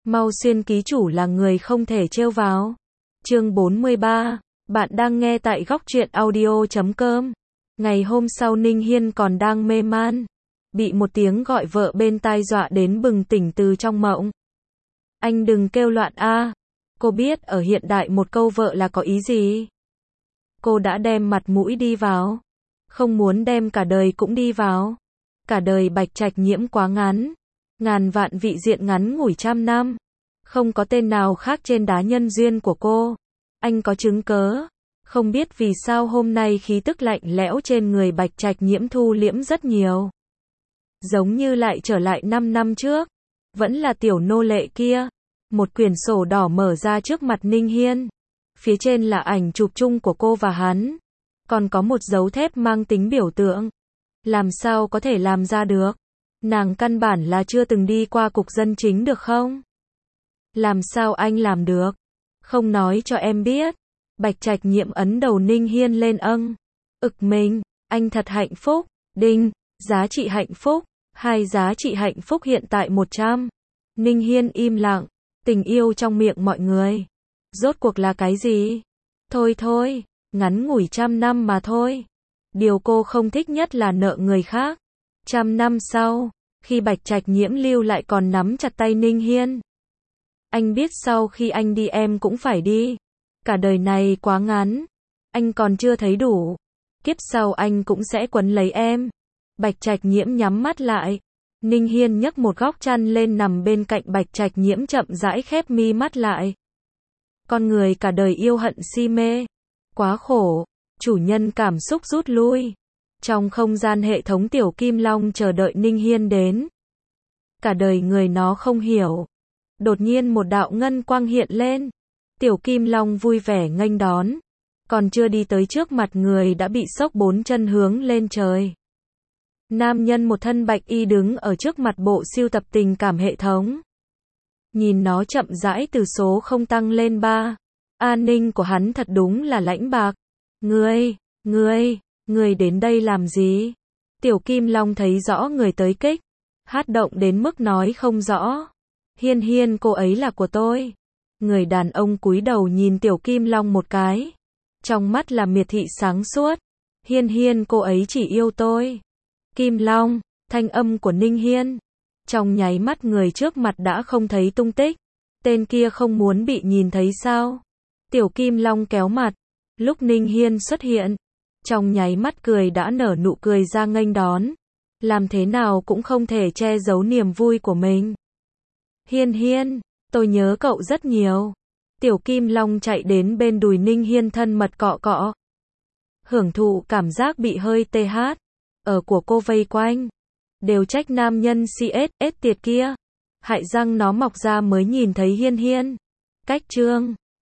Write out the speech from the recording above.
Mau Xuyên ký chủ là người không thể trêu vào. Chương 43. Bạn đang nghe tại góc truyện audio.com. Ngày hôm sau Ninh Hiên còn đang mê man, bị một tiếng gọi vợ bên tai dọa đến bừng tỉnh từ trong mộng. Anh đừng kêu loạn a. Cô biết ở hiện đại một câu vợ là có ý gì? Cô đã đem mặt mũi đi vào, không muốn đem cả đời cũng đi vào. Cả đời Bạch Trạch Nhiễm quá ngắn, ngàn vạn vị diện ngắn ngủi trăm năm, không có tên nào khác trên đá nhân duyên của cô. Anh có chứng cớ. Không biết vì sao hôm nay khí tức lạnh lẽo trên người Bạch Trạch Nhiễm thu liễm rất nhiều. Giống như lại trở lại 5 năm trước. Vẫn là tiểu nô lệ kia. Một quyển sổ đỏ mở ra trước mặt Ninh Hiên. Phía trên là ảnh chụp chung của cô và hắn. Còn có một dấu thép mang tính biểu tượng. Làm sao có thể làm ra được? Nàng căn bản là chưa từng đi qua cục dân chính được không? Làm sao anh làm được? Không nói cho em biết. Bạch Trạch Nhiễm ấn đầu Ninh Hiên lên mình, anh thật hạnh phúc, đinh, giá trị hạnh phúc, 2 giá trị hạnh phúc hiện tại 100. Ninh Hiên im lặng, tình yêu trong miệng mọi người. Rốt cuộc là cái gì? Thôi, ngắn ngủi trăm năm mà thôi. Điều cô không thích nhất là nợ người khác. 100 năm sau, khi Bạch Trạch Nhiễm lưu lại còn nắm chặt tay Ninh Hiên. Anh biết sau khi anh đi em cũng phải đi. Cả đời này quá ngắn, anh còn chưa thấy đủ. Kiếp sau anh cũng sẽ quấn lấy em. Bạch Trạch Nhiễm nhắm mắt lại. Ninh Hiên nhấc một góc chăn lên nằm bên cạnh Bạch Trạch Nhiễm chậm rãi khép mi mắt lại. Con người cả đời yêu hận si mê. Quá khổ. Chủ nhân cảm xúc rút lui. Trong không gian hệ thống Tiểu Kim Long chờ đợi Ninh Hiên đến. Cả đời người nó không hiểu. Đột nhiên một đạo ngân quang hiện lên. Tiểu Kim Long vui vẻ nghênh đón. Còn chưa đi tới trước mặt người đã bị sốc 4 chân hướng lên trời. Nam nhân một thân bạch y đứng ở trước mặt bộ sưu tập tình cảm hệ thống. Nhìn nó chậm rãi từ số 0 tăng lên 3. An ninh của hắn thật đúng là lãnh bạc. Ngươi đến đây làm gì? Tiểu Kim Long thấy rõ người tới kích. Hát động đến mức nói không rõ. Hiên, cô ấy là của tôi. Người đàn ông cúi đầu nhìn Tiểu Kim Long một cái. Trong mắt là miệt thị sáng suốt. Hiên, cô ấy chỉ yêu tôi. Kim Long, thanh âm của Ninh Hiên. Trong nháy mắt người trước mặt đã không thấy tung tích. Tên kia không muốn bị nhìn thấy sao? Tiểu Kim Long kéo mặt. Lúc Ninh Hiên xuất hiện, trong nháy mắt cười đã nở nụ cười ra nghênh đón. Làm thế nào cũng không thể che giấu niềm vui của mình. Hiên, tôi nhớ cậu rất nhiều. Tiểu Kim Long chạy đến bên đùi Ninh Hiên thân mật cọ. Hưởng thụ cảm giác bị hơi TH ở của cô vây quanh. Đều trách nam nhân CSS tiệt kia. Hại răng nó mọc ra mới nhìn thấy Hiên. Cách chương